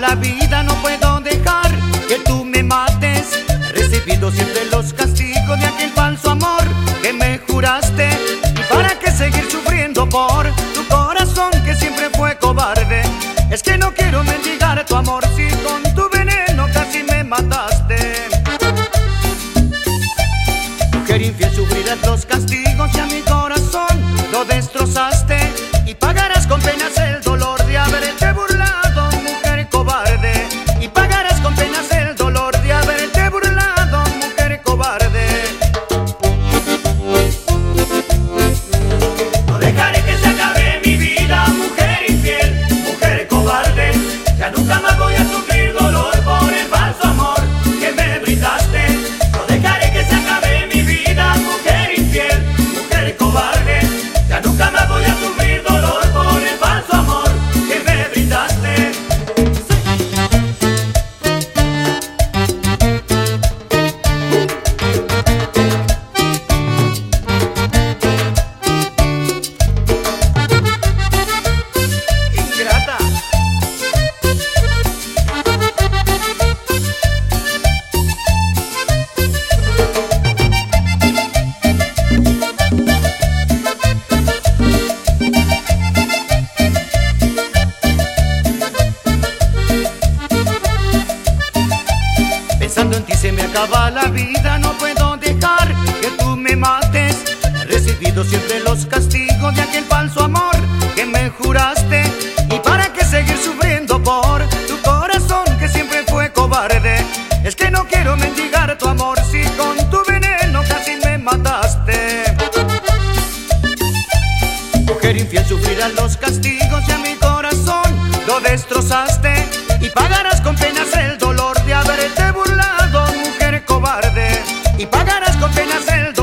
la vida no puedo dejar que tú me mates. He recibido siempre los castigos de aquel falso amor que me juraste. ¿Y para qué seguir sufriendo por tu corazón que siempre fue cobarde? Es que no quiero mendigar tu amor si con tu veneno casi me mataste. Mujer infiel, sufrirás los castigos y a mi corazón lo destrozaste. Y pagarás con penas el dolor de haberte burlado, mujer cobarde. Y pagarás con penas el dolor de haberte burlado, mujer cobarde. No dejaré que se acabe mi vida, mujer infiel, mujer cobarde. Ya nunca más voy a sufrir dolor por el falso amor que me brindaste. No dejaré que se acabe mi vida, mujer infiel, mujer cobarde. Ya nunca más voy a sufrir dolor por el falso amor que me brindaste. Ingrata. Pensando en ti se me acaba la vida, no puedo dejar que tú me mates. He recibido siempre los castigos de aquel falso amor que me juraste. ¿Y para qué seguir sufriendo por tu corazón que siempre fue cobarde? Es que no quiero mendigar tu amor si con tu veneno casi me mataste. Mujer infiel, sufrirás los castigos y a mi corazón lo destrozaste. Y pagarás con penas el dolor de haberte burlado, mujer cobarde. Y pagarás con penas el